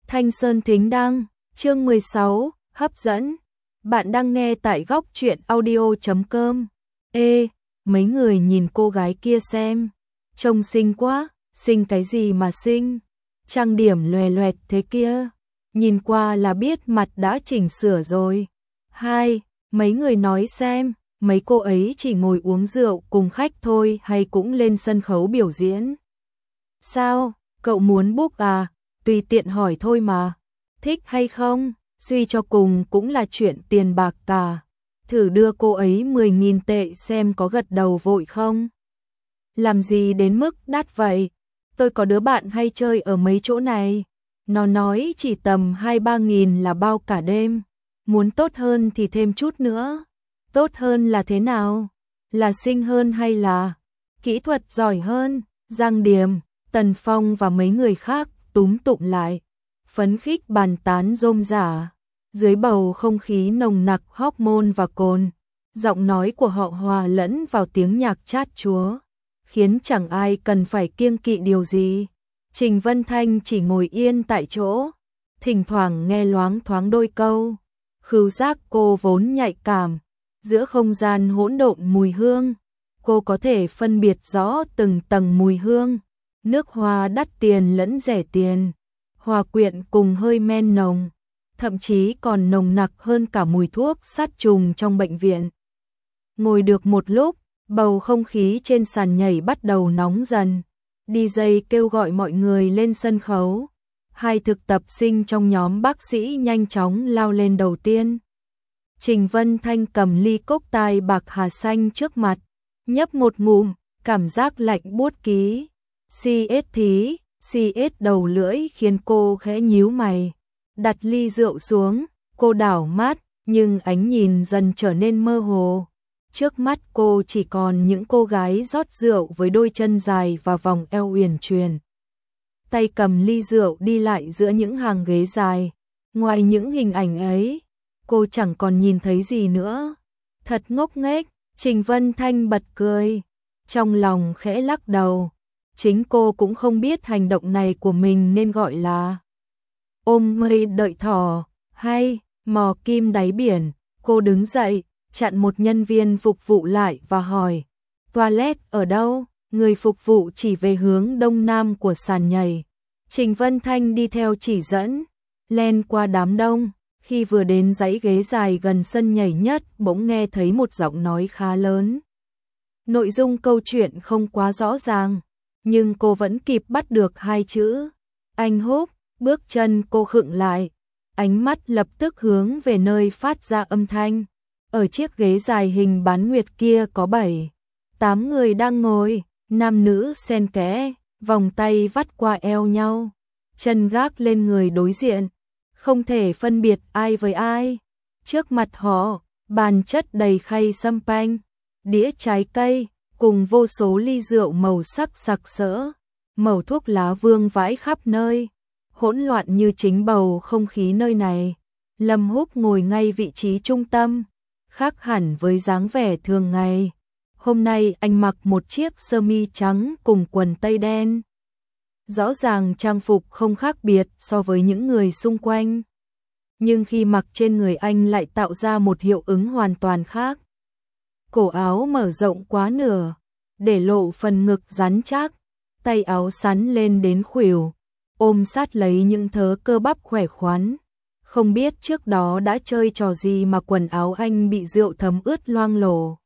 Thanh Sơn Thính Đăng, chương 16, hấp dẫn. Bạn đang nghe tại góc truyện audio.com. Mấy người nhìn cô gái kia xem. Trông xinh quá, xinh cái gì mà xinh. Trang điểm loè loẹt thế kia. Nhìn qua là biết mặt đã chỉnh sửa rồi. Mấy người nói xem, mấy cô ấy chỉ ngồi uống rượu cùng khách thôi hay cũng lên sân khấu biểu diễn? Sao, cậu muốn book à? Tùy tiện hỏi thôi mà. Thích hay không, suy cho cùng cũng là chuyện tiền bạc cả. Thử đưa cô ấy 10.000 tệ xem có gật đầu vội không? Làm gì đến mức đắt vậy? Tôi có đứa bạn hay chơi ở mấy chỗ này. Nó nói chỉ tầm 2-3 nghìn là bao cả đêm. Muốn tốt hơn thì thêm chút nữa. Tốt hơn là thế nào? Là xinh hơn hay là kỹ thuật giỏi hơn? Giang Điềm, Tần Phong và mấy người khác túm tụm lại, phấn khích bàn tán rôm rả. Dưới bầu không khí nồng nặc hormone và cồn, giọng nói của họ hòa lẫn vào tiếng nhạc chát chúa, khiến chẳng ai cần phải kiêng kỵ điều gì. Trình Vân Thanh chỉ ngồi yên tại chỗ, thỉnh thoảng nghe loáng thoáng đôi câu. Khứu giác cô vốn nhạy cảm, giữa không gian hỗn độn mùi hương, cô có thể phân biệt rõ từng tầng mùi hương, nước hoa đắt tiền lẫn rẻ tiền, hòa quyện cùng hơi men nồng, thậm chí còn nồng nặc hơn cả mùi thuốc sát trùng trong bệnh viện. Ngồi được một lúc, bầu không khí trên sàn nhảy bắt đầu nóng dần. DJ kêu gọi mọi người lên sân khấu. Hai thực tập sinh trong nhóm bác sĩ nhanh chóng lao lên đầu tiên. Trình Vân Thanh cầm ly cốc tai bạc hà xanh trước mặt, nhấp một ngụm, cảm giác lạnh buốt ký. CS đầu lưỡi khiến cô khẽ nhíu mày. Đặt ly rượu xuống, cô đảo mắt, nhưng ánh nhìn dần trở nên mơ hồ. Trước mắt cô chỉ còn những cô gái rót rượu với đôi chân dài và vòng eo uyển chuyển. Tay cầm ly rượu đi lại giữa những hàng ghế dài. Ngoài những hình ảnh ấy, cô chẳng còn nhìn thấy gì nữa. Thật ngốc nghếch, Trình Vân Thanh bật cười, trong lòng khẽ lắc đầu. Chính cô cũng không biết hành động này của mình nên gọi là ôm mây đợi thỏ hay mò kim đáy biển. Cô đứng dậy, chặn một nhân viên phục vụ lại và hỏi, toilet ở đâu? Người phục vụ chỉ về hướng đông nam của sàn nhảy. Trình Vân Thanh đi theo chỉ dẫn, len qua đám đông. Khi vừa đến dãy ghế dài gần sân nhảy nhất, bỗng nghe thấy một giọng nói khá lớn. Nội dung câu chuyện không quá rõ ràng, nhưng cô vẫn kịp bắt được hai chữ anh Húc. Bước chân cô khựng lại, ánh mắt lập tức hướng về nơi phát ra âm thanh. Ở chiếc ghế dài hình bán nguyệt kia có 7-8 người đang ngồi, nam nữ xen kẽ, vòng tay vắt qua eo nhau, chân gác lên người đối diện, không thể phân biệt ai với ai. Trước mặt họ, bàn chất đầy khay champagne, đĩa trái cây, cùng vô số ly rượu màu sắc sặc sỡ, màu thuốc lá vương vãi khắp nơi, hỗn loạn như chính bầu không khí nơi này. Lâm Húc ngồi ngay vị trí trung tâm, khác hẳn với dáng vẻ thường ngày. Hôm nay anh mặc một chiếc sơ mi trắng cùng quần tây đen. Rõ ràng trang phục không khác biệt so với những người xung quanh, nhưng khi mặc trên người anh lại tạo ra một hiệu ứng hoàn toàn khác. Cổ áo mở rộng quá nửa, để lộ phần ngực rắn chắc, tay áo xắn lên đến khuỷu, ôm sát lấy những thớ cơ bắp khỏe khoắn. Không biết trước đó đã chơi trò gì mà quần áo anh bị rượu thấm ướt loang lổ.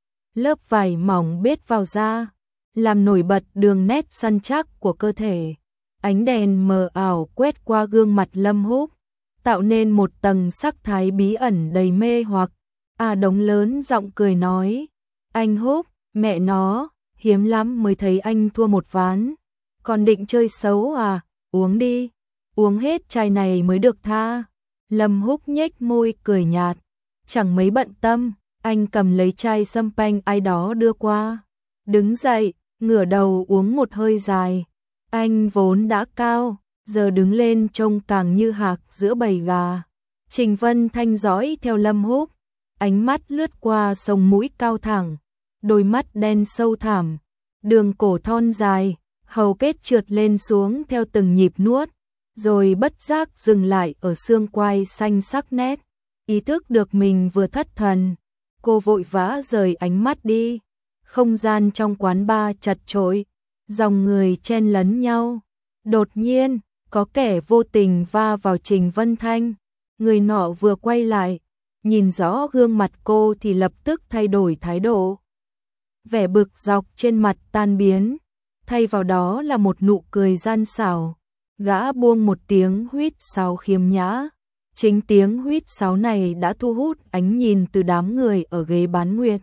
Lớp vải mỏng bết vào da, làm nổi bật đường nét săn chắc của cơ thể. Ánh đèn mờ ảo quét qua gương mặt Lâm Húc, tạo nên một tầng sắc thái bí ẩn đầy mê hoặc. Đống lớn giọng cười nói, anh Húc, mẹ nó, hiếm lắm mới thấy anh thua một ván. Còn định chơi xấu à, uống đi, uống hết chai này mới được tha. Lâm Húc nhếch môi cười nhạt, chẳng mấy bận tâm. Anh cầm lấy chai champagne ai đó đưa qua, đứng dậy, ngửa đầu uống một hơi dài. Anh vốn đã cao, giờ đứng lên trông càng như hạc giữa bầy gà. Trình Vân Thanh dõi theo Lâm Húc, ánh mắt lướt qua sống mũi cao thẳng, đôi mắt đen sâu thẳm, đường cổ thon dài, hầu kết trượt lên xuống theo từng nhịp nuốt, rồi bất giác dừng lại ở xương quai xanh sắc nét. Ý thức được mình vừa thất thần, cô vội vã rời ánh mắt đi. Không gian trong quán bar chật chội, dòng người chen lấn nhau. Đột nhiên, có kẻ vô tình va vào Trình Vân Thanh. Người nọ vừa quay lại, nhìn rõ gương mặt cô thì lập tức thay đổi thái độ. Vẻ bực dọc trên mặt tan biến, thay vào đó là một nụ cười gian xảo. Gã buông một tiếng huýt sáo khiêm nhã. Chính tiếng huýt sáo này đã thu hút ánh nhìn từ đám người ở ghế bán nguyệt.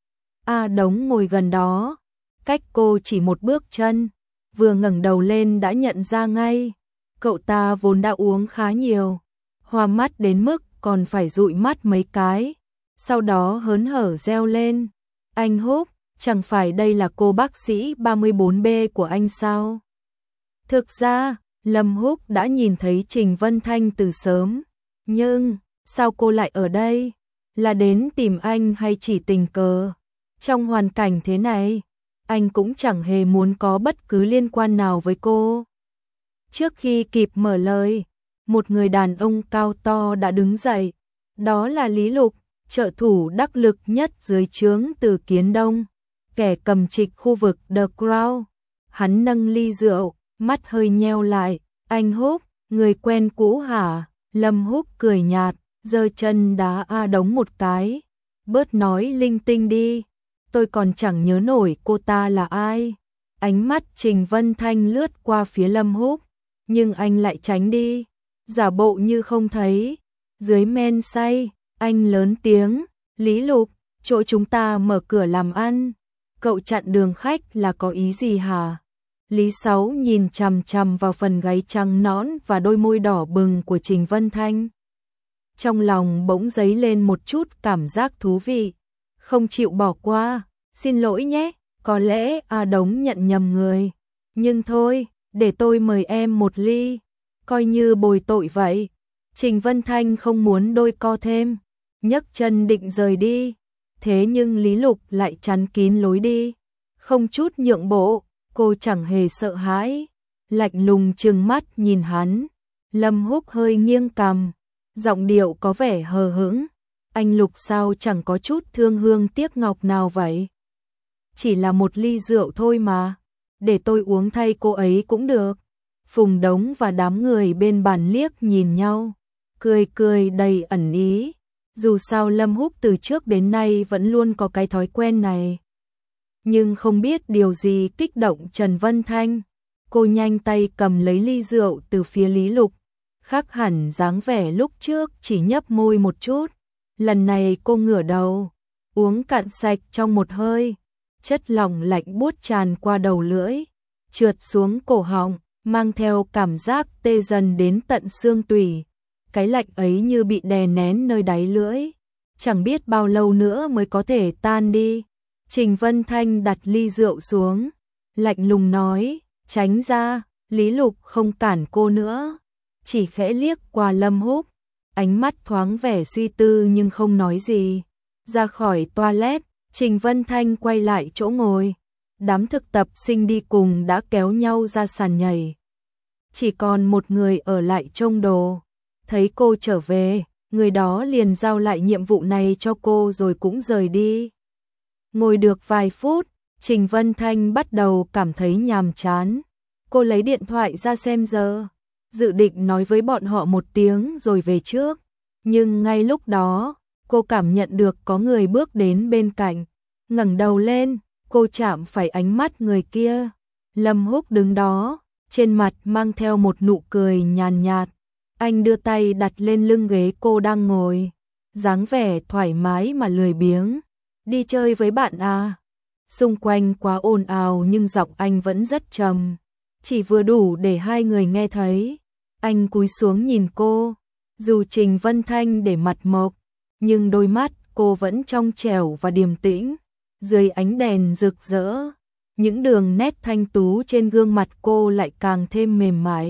A Đống ngồi gần đó, cách cô chỉ một bước chân, vừa ngẩng đầu lên đã nhận ra ngay. Cậu ta vốn đã uống khá nhiều, hoa mắt đến mức còn phải dụi mắt mấy cái, sau đó hớn hở reo lên. Anh Húc, chẳng phải đây là cô bác sĩ 34B của anh sao? Thực ra, Lâm Húc đã nhìn thấy Trình Vân Thanh từ sớm, nhưng sao cô lại ở đây? Là đến tìm anh hay chỉ tình cờ? Trong hoàn cảnh thế này, anh cũng chẳng hề muốn có bất cứ liên quan nào với cô. Trước khi kịp mở lời, một người đàn ông cao to đã đứng dậy. Đó là Lý Lục, trợ thủ đắc lực nhất dưới trướng Từ Kiến Đông, kẻ cầm trịch khu vực The Crown. Hắn nâng ly rượu, mắt hơi nheo lại. Anh Húc, người quen cũ hả? Lâm Húc cười nhạt, giơ chân đá A Đống một cái. Bớt nói linh tinh đi, tôi còn chẳng nhớ nổi cô ta là ai. Ánh mắt Trình Vân Thanh lướt qua phía Lâm Húc, nhưng anh lại tránh đi, giả bộ như không thấy. Dưới men say, anh lớn tiếng, Lý Lục, chỗ chúng ta mở cửa làm ăn, cậu chặn đường khách là có ý gì hả? Lý Sáu nhìn chằm chằm vào phần gáy trắng nõn và đôi môi đỏ bừng của Trình Vân Thanh. Trong lòng bỗng dấy lên một chút cảm giác thú vị, không chịu bỏ qua. Xin lỗi nhé, có lẽ A Đống nhận nhầm người. Nhưng thôi, để tôi mời em một ly, coi như bồi tội vậy. Trình Vân Thanh không muốn đôi co thêm, nhấc chân định rời đi. Thế nhưng Lý Lục lại chắn kín lối đi, không chút nhượng bộ. Cô chẳng hề sợ hãi, lạnh lùng trừng mắt nhìn hắn. Lâm Húc hơi nghiêng cằm, giọng điệu có vẻ hờ hững. Anh Lục sao chẳng có chút thương hương tiếc ngọc nào vậy? Chỉ là một ly rượu thôi mà, để tôi uống thay cô ấy cũng được. Phùng Đống và đám người bên bàn liếc nhìn nhau, cười cười đầy ẩn ý. Dù sao Lâm Húc từ trước đến nay vẫn luôn có cái thói quen này. Nhưng không biết điều gì kích động Trần Vân Thanh. Cô nhanh tay cầm lấy ly rượu từ phía Lý Lục, khác hẳn dáng vẻ lúc trước chỉ nhấp môi một chút. Lần này cô ngửa đầu, uống cạn sạch trong một hơi. Chất lỏng lạnh buốt tràn qua đầu lưỡi, trượt xuống cổ họng, mang theo cảm giác tê dần đến tận xương tủy. Cái lạnh ấy như bị đè nén nơi đáy lưỡi, chẳng biết bao lâu nữa mới có thể tan đi. Trình Vân Thanh đặt ly rượu xuống, lạnh lùng nói, tránh ra. Lý Lục không cản cô nữa, chỉ khẽ liếc qua Lâm Húc, ánh mắt thoáng vẻ suy tư nhưng không nói gì. Ra khỏi toilet, Trình Vân Thanh quay lại chỗ ngồi. Đám thực tập sinh đi cùng đã kéo nhau ra sàn nhảy. Chỉ còn một người ở lại trông đồ. Thấy cô trở về, người đó liền giao lại nhiệm vụ này cho cô rồi cũng rời đi. Ngồi được vài phút, Trình Vân Thanh bắt đầu cảm thấy nhàm chán. Cô lấy điện thoại ra xem giờ, dự định nói với bọn họ một tiếng rồi về trước. Nhưng ngay lúc đó, cô cảm nhận được có người bước đến bên cạnh. Ngẩng đầu lên, cô chạm phải ánh mắt người kia. Lâm Húc đứng đó, trên mặt mang theo một nụ cười nhàn nhạt. Anh đưa tay đặt lên lưng ghế cô đang ngồi, dáng vẻ thoải mái mà lười biếng. Đi chơi với bạn à? Xung quanh quá ồn ào nhưng giọng anh vẫn rất trầm, chỉ vừa đủ để hai người nghe thấy. Anh cúi xuống nhìn cô, dù Trình Vân Thanh để mặt mộc, nhưng đôi mắt cô vẫn trong trẻo và điềm tĩnh. Dưới ánh đèn rực rỡ, những đường nét thanh tú trên gương mặt cô lại càng thêm mềm mại.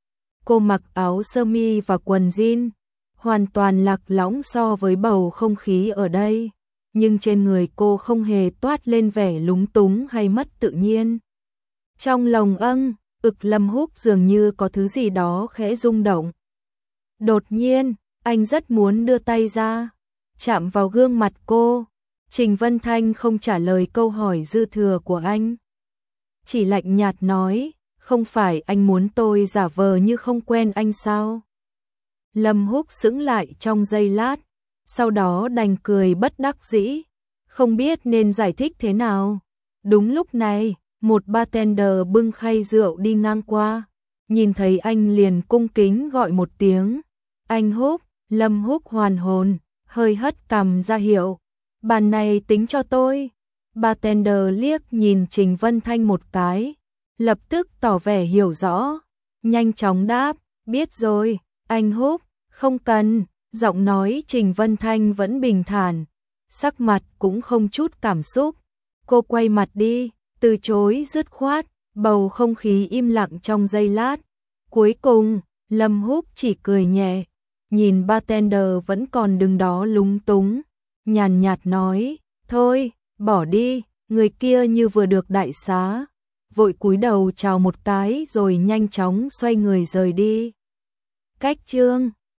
Cô mặc áo sơ mi và quần jean, hoàn toàn lạc lõng so với bầu không khí ở đây. Nhưng trên người cô không hề toát lên vẻ lúng túng hay mất tự nhiên. Trong lòng Lâm Húc dường như có thứ gì đó khẽ rung động. Đột nhiên, anh rất muốn đưa tay ra, chạm vào gương mặt cô. Trình Vân Thanh không trả lời câu hỏi dư thừa của anh. Chỉ lạnh nhạt nói, không phải anh muốn tôi giả vờ như không quen anh sao? Lâm Húc sững lại trong giây lát, sau đó đành cười bất đắc dĩ, không biết nên giải thích thế nào. Đúng lúc này, một bartender bưng khay rượu đi ngang qua, nhìn thấy anh liền cung kính gọi một tiếng. Anh Húc. Lâm Húc hoàn hồn, hơi hất cằm ra hiệu. Bàn này tính cho tôi. Bartender liếc nhìn Trình Vân Thanh một cái, lập tức tỏ vẻ hiểu rõ, nhanh chóng đáp, biết rồi, anh Húc, không cần. Giọng nói Trình Vân Thanh vẫn bình thản, sắc mặt cũng không chút cảm xúc. Cô quay mặt đi, từ chối dứt khoát, bầu không khí im lặng trong giây lát. Cuối cùng, Lâm Húc chỉ cười nhẹ, nhìn bartender vẫn còn đứng đó lúng túng, nhàn nhạt nói, thôi, bỏ đi. Người kia như vừa được đại xá, vội cúi đầu chào một cái rồi nhanh chóng xoay người rời đi. Cách chương